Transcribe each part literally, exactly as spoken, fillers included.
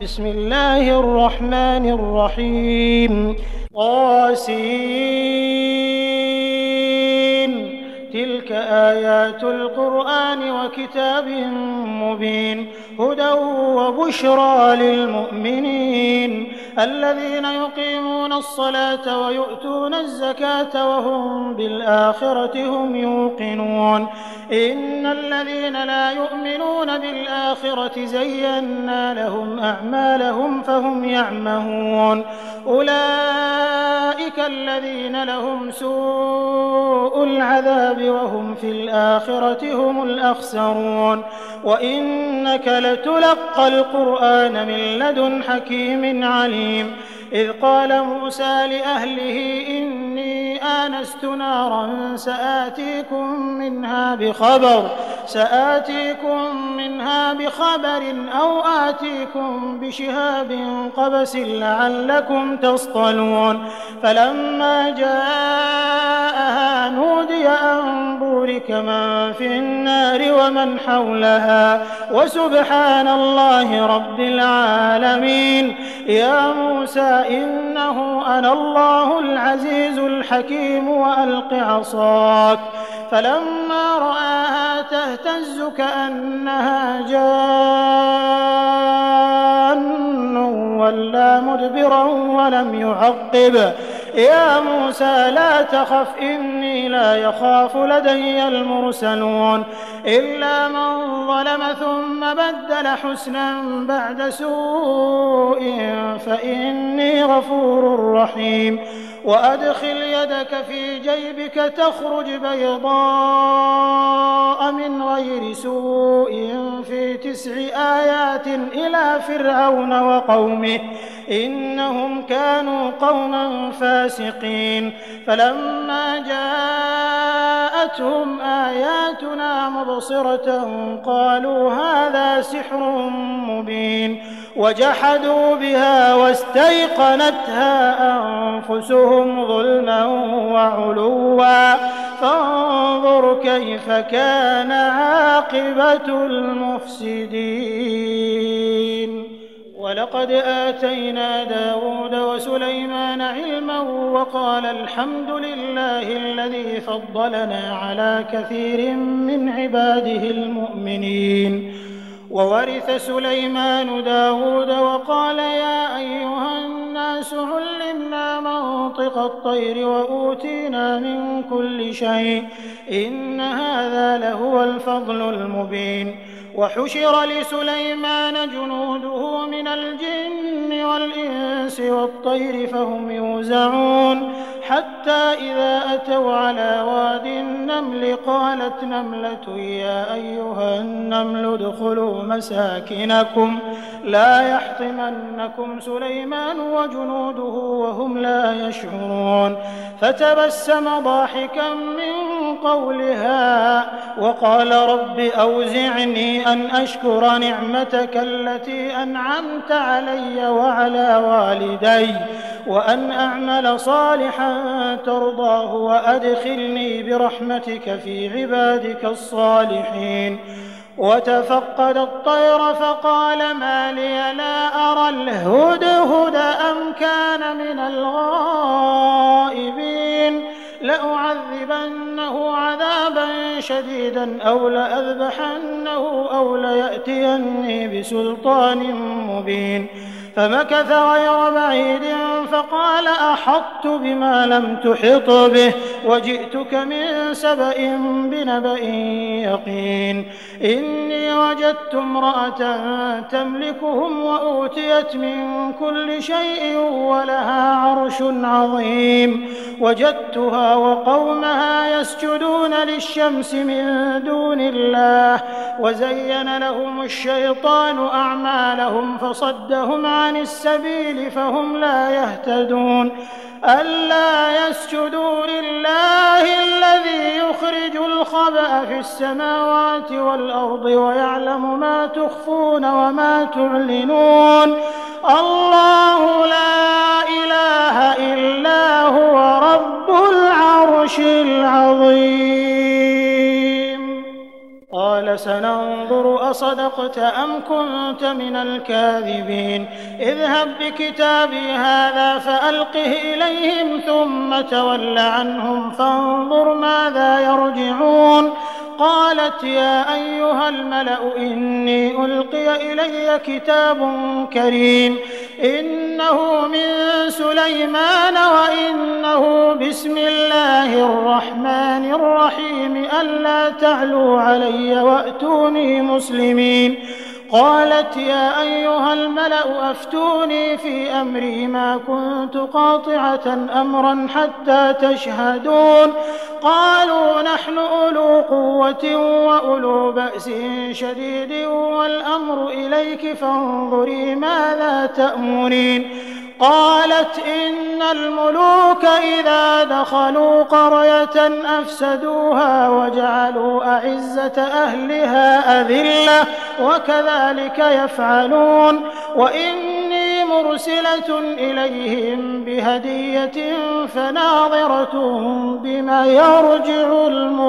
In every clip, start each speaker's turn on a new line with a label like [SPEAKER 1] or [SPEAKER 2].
[SPEAKER 1] بسم الله الرحمن الرحيم طاسين تلك آيات القرآن وكتاب مبين هدى وبشرى للمؤمنين الذين يقيمون الصلاة ويؤتون الزكاة وهم بالآخرة هم يوقنون إن الذين لا يؤمنون بالآخرة زينا لهم أعمالهم فهم يعمهون أولئك الذين لهم سوء العذاب وهم في الآخرة هم الأخسرون وإنك لتلقى القرآن من لدن حكيم عليم إذ قال موسى لأهله إني آنست نارا سآتيكم منها بخبر سآتيكم منها بخبر أو آتيكم بشهاب قبس لعلكم تصطلون فلما جاءها نودي أن بورك من في النار ومن حولها وسبحان الله رب العالمين يا موسى إنه أنا الله العزيز الحكيم وألق عصاك فلما رآها تهتز كأنها جان ولا مدبرا ولم يعقب يا موسى لا تخف إني لا يخاف لدي المرسلون إلا من ظلم ثم بدل حسنا بعد سوء فإني غفور رحيم وأدخل يدك في جيبك تخرج بيضاء من غير سوء في تسع آيات إلى فرعون وقومه إنهم كانوا قوما فاسقين فلما جاءتهم آياتنا مبصرة قالوا هذا سحر مبين وجحدوا بها واستيقنتها أنفسهم ظلما وعلوا فانظر كيف كان عاقبة المفسدين ولقد آتينا داود وسليمان علما وقال الحمد لله الذي فضلنا على كثير من عباده المؤمنين وورث سليمان داود وقال يا أيها الناس علمنا منطق الطير وأوتينا من كل شيء إن هذا لهو الفضل المبين وحشر لسليمان جنوده من الجن والإنس والطير فهم يوزعون حتى إذا أتوا على واد النمل قالت نملة يا أيها النمل ادخلوا مساكنكم لا يحطمنكم سليمان وجنوده وهم لا يشعرون فتبسم ضاحكا من قولها وقال رب أوزعني أن أشكر نعمتك التي أنعمت علي وعلى والدي وأن أعمل صالحا ترضاه وأدخلني برحمتك في عبادك الصالحين وتفقد الطير فقال ما لي لا أرى الهدهد أم كان من الغائبين لأعذبنه عذابا شديدا أو لأذبحنه أو ليأتيني بسلطان مبين فمكث غير بعيد فقال أحطت بما لم تحط به وجئتك من سبأ بنبأ يقين إني وجدت امرأة تملكهم وأوتيت من كل شيء ولها عرش عظيم وجدتها وقومها يسجدون للشمس من دون الله وزين لهم الشيطان أعمالهم فصدهم عن السبيل فهم لا يهتدون ألا يسجدوا لله الذي يخرج الخبأ في السماوات والأرض ويعلم ما تخفون وما تعلنون الله لا إله إلا هو رب العرش العظيم قال سننظر أصدقت أم كنت من الكاذبين اذهب بكتابي هذا فألقه إليهم ثم تول عنهم فانظر ماذا يرجعون قالت يا أيها الملأ إني ألقي إلي كتاب كريم إنه من سليمان وإنه بسم الله الرحمن الرحيم ألا تعلوا علي وأتوني مسلمين قالت يا أيها الملأ أفتوني في أمري ما كنت قاطعة أمرا حتى تشهدون قالوا نحن أولو قوة وأولو بأس شديد والأمر إليك فانظري ماذا تأمرين قالت إن الملوك إذا دخلوا قرية أفسدوها وجعلوا أعزة أهلها أذلة وكذلك يفعلون وإني مرسلة إليهم بهدية فناظرة بما يرجع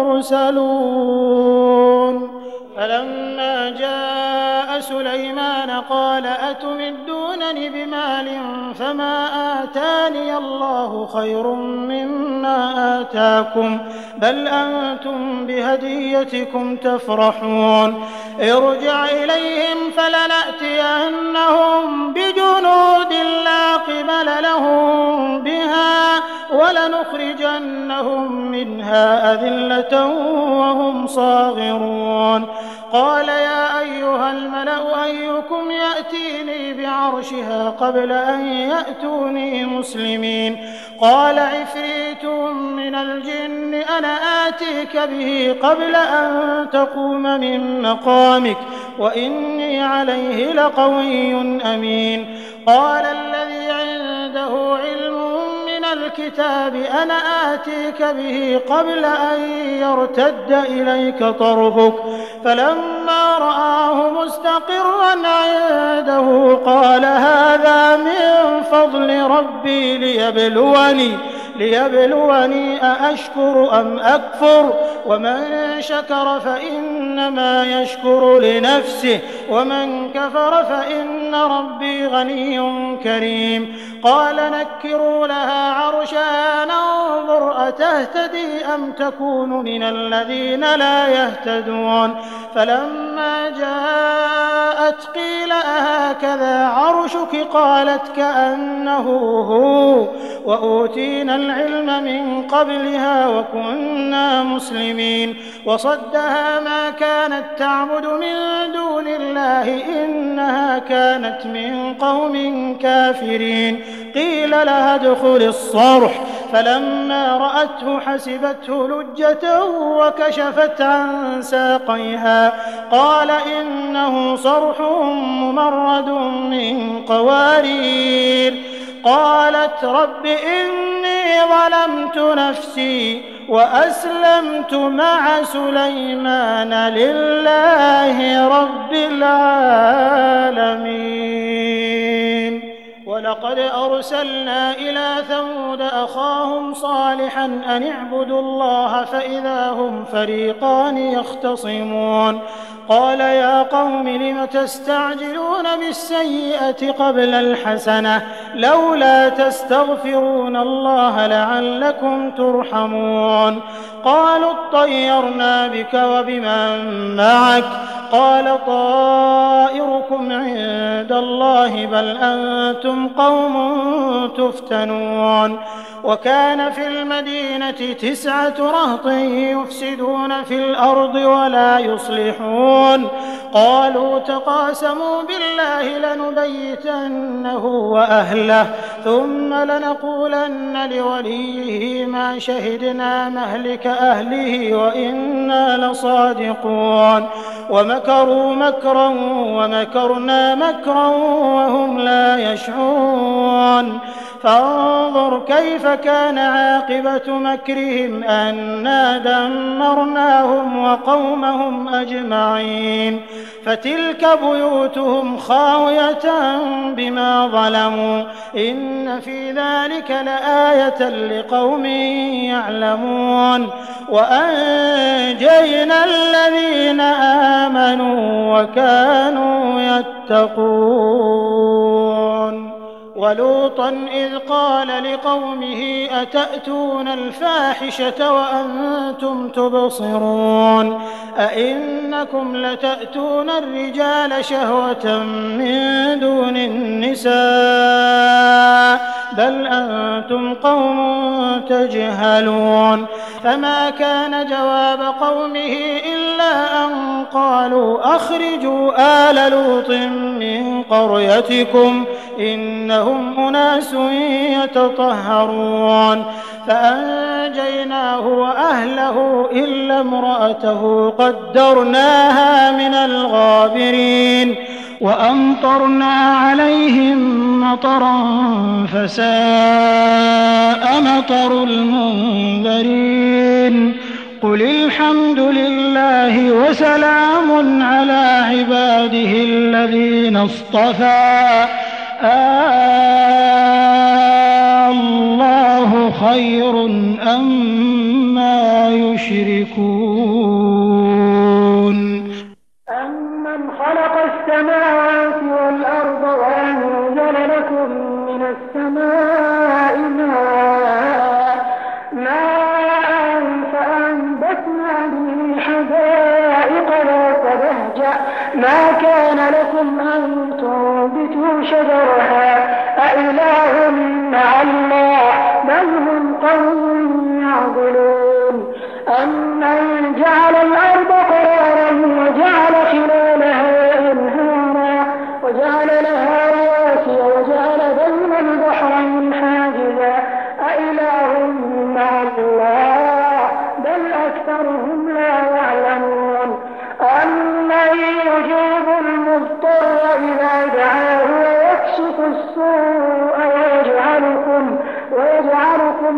[SPEAKER 1] المرسلون فلما جاء سليمان قال أتمدونني بمال فما آتاني الله خير مما آتاكم بل أنتم بهديتكم تفرحون ارجع إليهم فلنأتينهم بجنود لا قبل لهم بها ولنخرجنهم منها أذلة وهم صاغرون قال يا أيها الملأ أيكم يأتيني بعرشها قبل أن يأتوني مسلمين قال عفريت من الجن أنا آتيك به قبل أن تقوم من مقامك وإني عليه لقوي أمين قال الذي عنده علم من الكتاب أنا آتيك به قبل أن يرتد إليك طرفك فلما رآه مستقرا عنده قال هذا من فضل ربي ليبلوني ليبلوني أأشكر أم أكفر ومن شكر فإنما يشكر لنفسه ومن كفر فإن ربي غني كريم قال نكروا لها عرشها ننظر أتهتدي أم تكون من الذين لا يهتدون فلما جاءت قيل أهكذا عرشك قالت كأنه هو وأوتينا العلم من قبلها وكنا مسلمين وصدها ما كانت تعبد من دون الله إنها كانت من قوم كافرين قيل لها ادخل الصرح فلما رأته حسبته لجة وكشفت عن ساقيها قال إنه صرح ممرد من قوارير قالت رب إني ظلمت نفسي وأسلمت مع سليمان لله رب العالمين ولقد أرسلنا إلى ثمود أخاهم صالحا أن اعبدوا الله فإذا هم فريقان يختصمون قال يا قوم لم تستعجلون بالسيئة قبل الحسنة لولا تستغفرون الله لعلكم ترحمون قالوا اطيرنا بك وبمن معك قال طائركم عند الله بل أنتم قوم تفتنون وكان في المدينة تسعة رهط يفسدون في الأرض ولا يصلحون قالوا تقاسموا بالله لنبيتنه وأهله ثم لنقولن لوليه ما شهدنا مهلك أهله وإنا لصادقون ومكروا مكرا ومكرنا مكرا وهم لا يشعرون فانظر كيف كان عاقبة مكرهم أنا دمرناهم وقومهم أجمعين فتلك بيوتهم خاوية بما ظلموا إن في ذلك لآية لقوم يعلمون وأنجينا الذين آمنوا وكانوا يتقون ولوطا إذ قال لقومه أتأتون الفاحشة وأنتم تبصرون أئنكم لتأتون الرجال شهوة من دون النساء بل أنتم قوم تجهلون فما كان جواب قومه إلا أن قالوا أخرجوا آل لوط من قريتكم إنهم أناس يتطهرون فأنجيناه وأهله إلا امرأته قدرناها من الغابرين وأمطرنا عليهم مطرا فساء مطر المنذرين قل الحمد لله وسلام على عباده الذين اصطفى الله خير أما يشركون
[SPEAKER 2] أمن خلق السماوات والأرض وأنزل لكم من السماء ماء ماء فأنبتنا به حدائق ذات بهجة ما كان لكم أن تنبتوا شجرها أإله مع الله بل هم قوم يعدلون أمن جعل الأرض قرارا وجعل خلالها أنهارا وجعل لها رواسي وجعل بين البحرين حاجزا أإله مع الله بل أكثرهم لا يعلمون أمن يجيب المضطر إذا دعاه ويكشف السوء ويجعلكم ويجعلكم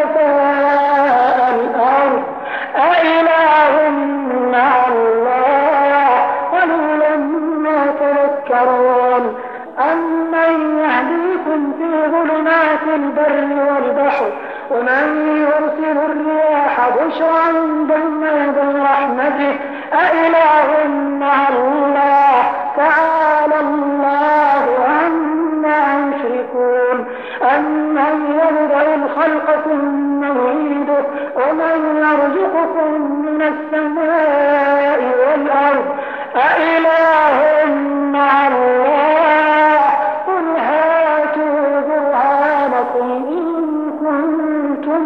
[SPEAKER 2] خلفاء الأرض أإله مع الله قليلا ما تذكرون أمن يهديكم في ظلمات البر والبحر ومن يرسل الرياح بشرا بين يدي رحمته أإله مع الله تعالى الله عما يشركون أمن يبدأ الخلق ثم يعيده ومن يرزقكم من السماء والأرض أإله مع الله قل هاتوا برهانكم إن كنتم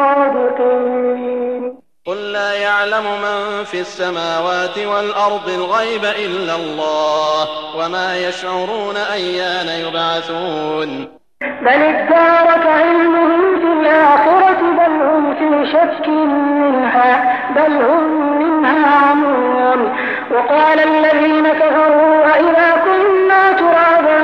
[SPEAKER 2] صادقين
[SPEAKER 3] قل لا يعلم من في السماوات والأرض الغيب إلا الله وما يشعرون أيان يبعثون
[SPEAKER 2] بل ادارك علمهم في الآخرة بل هم في شك منها بل هم منها عمون وقال الذين كفروا أئذا كنا ترابا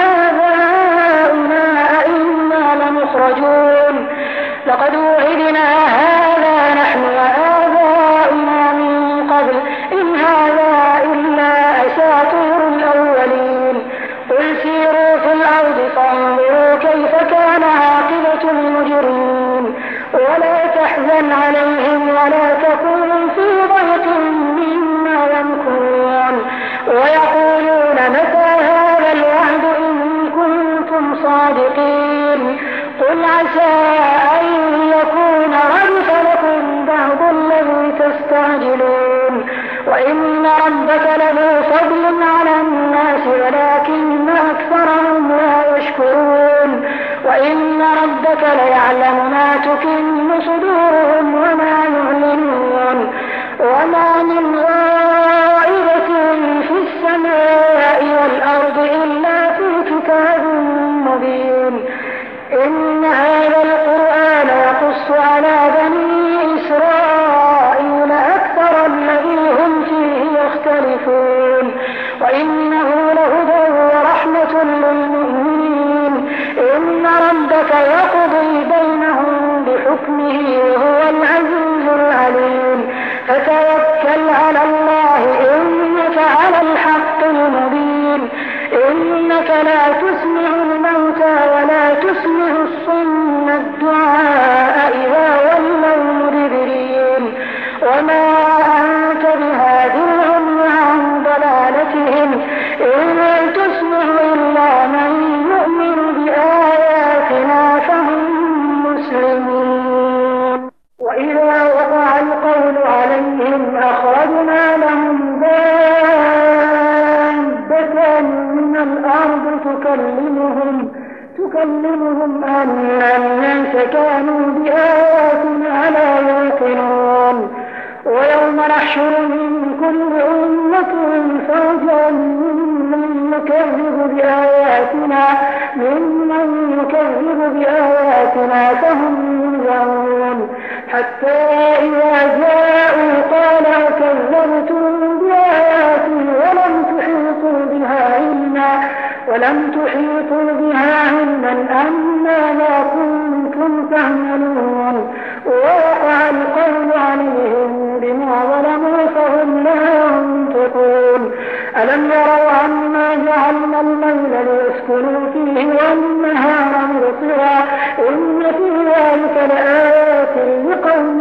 [SPEAKER 2] وآباؤنا أئنا لمخرجون لقد وعدنا هذا نحن وآباؤنا من قبل إن هذا إلا أساطير الأولين قل سيروا في الأرض فانظروا كيف كان عاقبة المجرمين ولا تحزن عليهم ولا تكن في ضيق مما يمكرون ويقولون متى هذا الوعد إن كنتم صادقين قل عسى أن يكون ردف لكم بعض الذي تستعجلون وإن ربك لذو فضل على الناس ولكن أكثرهم لا يشكرون وإن ربك ليعلم ما تكن صدورهم وما يعلنون وما من غائبة في السماء والأرض إلا في كتاب مبين إن هذا القرآن يقص على بني إسرائيل أكثر الذي هم فيه يختلفون وإنه لهدى ورحمة للمؤمنين إن ربك تبارك يقضي بينهم بحكمه وهو العزيز العليم فتوكل على الله إنك على الحق المبين إنك لا تسمع الموتى ولا تسمع الصم الدعاء إذا ولوا مدبرين وما أنت بهاد العمي عن ضلالتهم إن تسمع إلا من يؤمن بآياتنا فهم مسلمون وإذا وقع القول عليهم أخرجنا لهم دابة من الأرض تكلمهم تكلمهم أن الناس كانوا بآياتنا لا يوقنون ويوم نحشر من كل أمة فوجا ممن يكذب بآياتنا ممن يكذب بآياتنا فهم يوزعون حتى إذا جاءوا قال كذبتم بآياتي ولم تحيطوا بها علما ولم تحيطوا بها علما أم ماذا كنتم تعملون ووقع القول عليهم بما ظلموا فهم لا ينطقون ألم يروا عما جعلنا الليل ليسكنوا فيه والنهار مبصرا إن في ذلك لآيات لقوم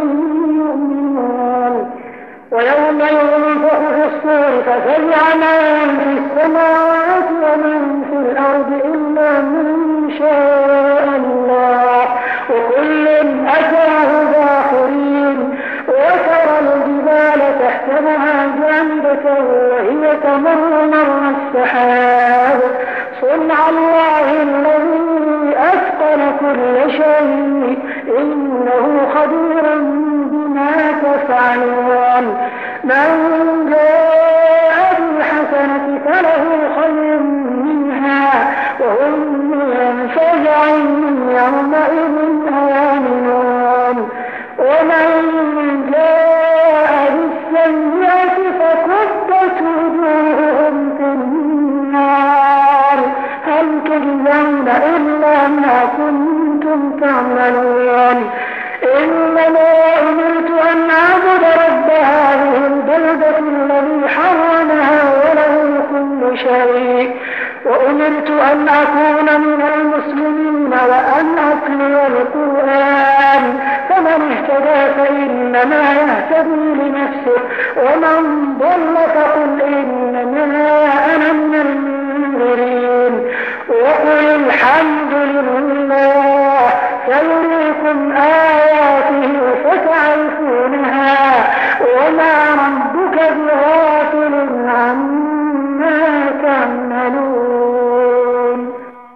[SPEAKER 2] يؤمنون ويوم ينفخ في الصور ففزع من في السماوات ومن في الأرض إلا من شاء الله وكل أتاه داخرين وترى الجبال تحسبها جامدة وهي تمر مر السحاب صنع الله الذي أتقن كل شيء إنه خبير بما تفعلون من جاء بالحسنة فله خير منها وهم من فزع يومئذ آمنون ومن جاء بالسيئة فكبت وجوههم في النار هل تجزون إلا ما كنتم تعملون إنما أمرت أن أعبد رب هذه البلدة الذي حرمها وله كل شيء وأمرت أن أكون من المسلمين وأن أتلو القرآن فمن اهتدى فإنما يهتدي لنفسه ومن ضل فقل إنما أنا من المنذرين وقل الحمد لله سيريكم آياته فتعرفونها وما ربك بغافل عما تعملون